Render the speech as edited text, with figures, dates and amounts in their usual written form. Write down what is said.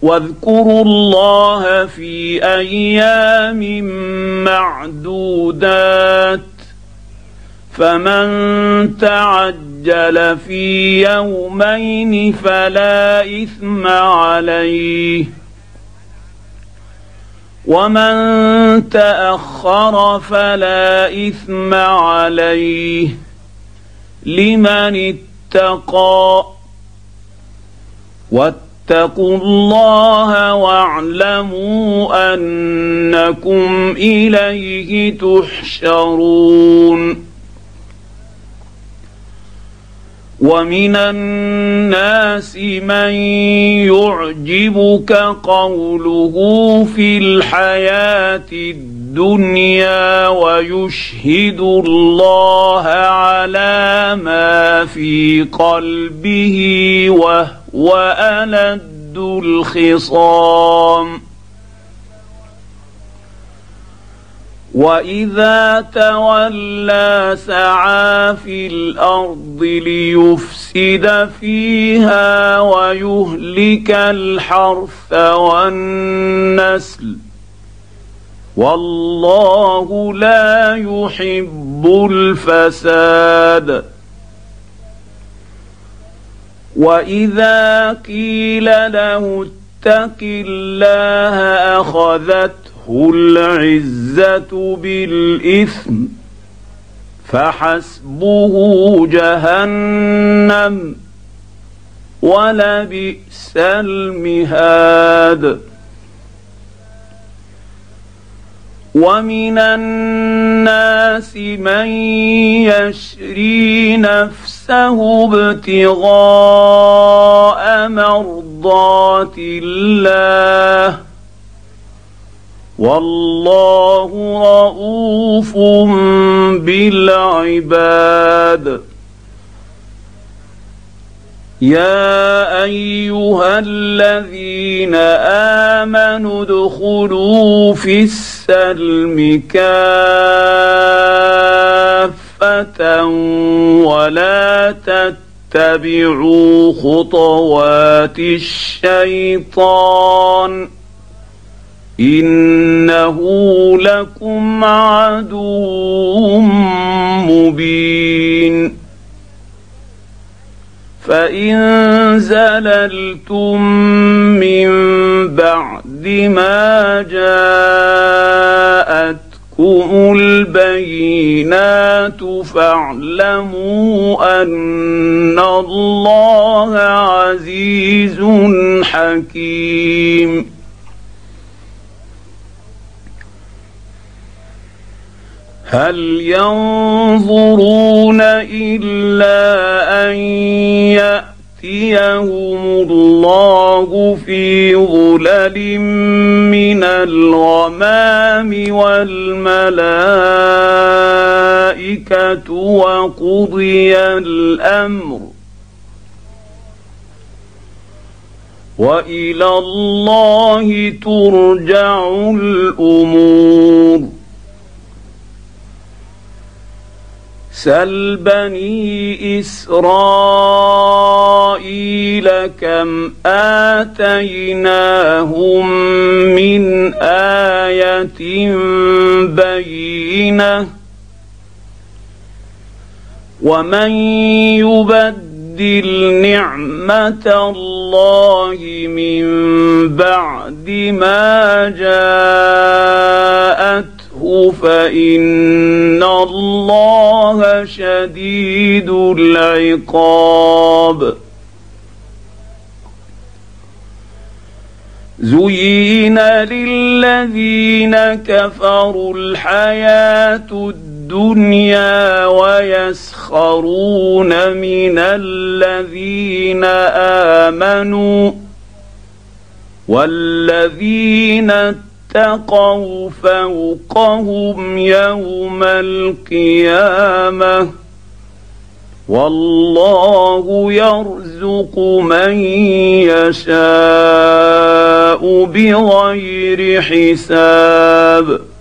واذكروا الله في ايام معدودات فمن تعجل في يومين فلا اثم عليه ومن تاخر فلا اثم عليه لمن اتقى واتقوا الله واعلموا انكم اليه تحشرون ومن الناس من يعجبك قوله في الحياه الدنيا ويشهد الله على ما في قلبه وهو ألد الخصام واذا تولى سعى في الارض ليفسد فيها ويهلك الحرث والنسل والله لا يحب الفساد واذا قيل له اتق الله اخذته العزة بالإثم فحسبه جهنم ولبئس المهاد ومن الناس من يشري نفسه ابتغاء مرضات الله والله رءوف بالعباد يا ايها الذين امنوا ادخلوا في السلم كافة ولا تتبعوا خطوات الشيطان إنه لكم عدو مبين فإن زللتم من بعد ما جاءتكم البينات فاعلموا أن الله عزيز حكيم هل ينظرون إلا أن يأتيهم الله في ظلل من الغمام والملائكة وقضي الأمر وإلى الله ترجع الأمور سل بني إسرائيل كم آتيناهم من آية بينة ومن يبدل نعمة الله من بعد ما جاءته فإن الله شديد العقاب زين للذين كفروا الحياة الدنيا ويسخرون من الذين آمنوا والذين اتقوا فوقهم يوم القيامة والله يرزق من يشاء بغير حساب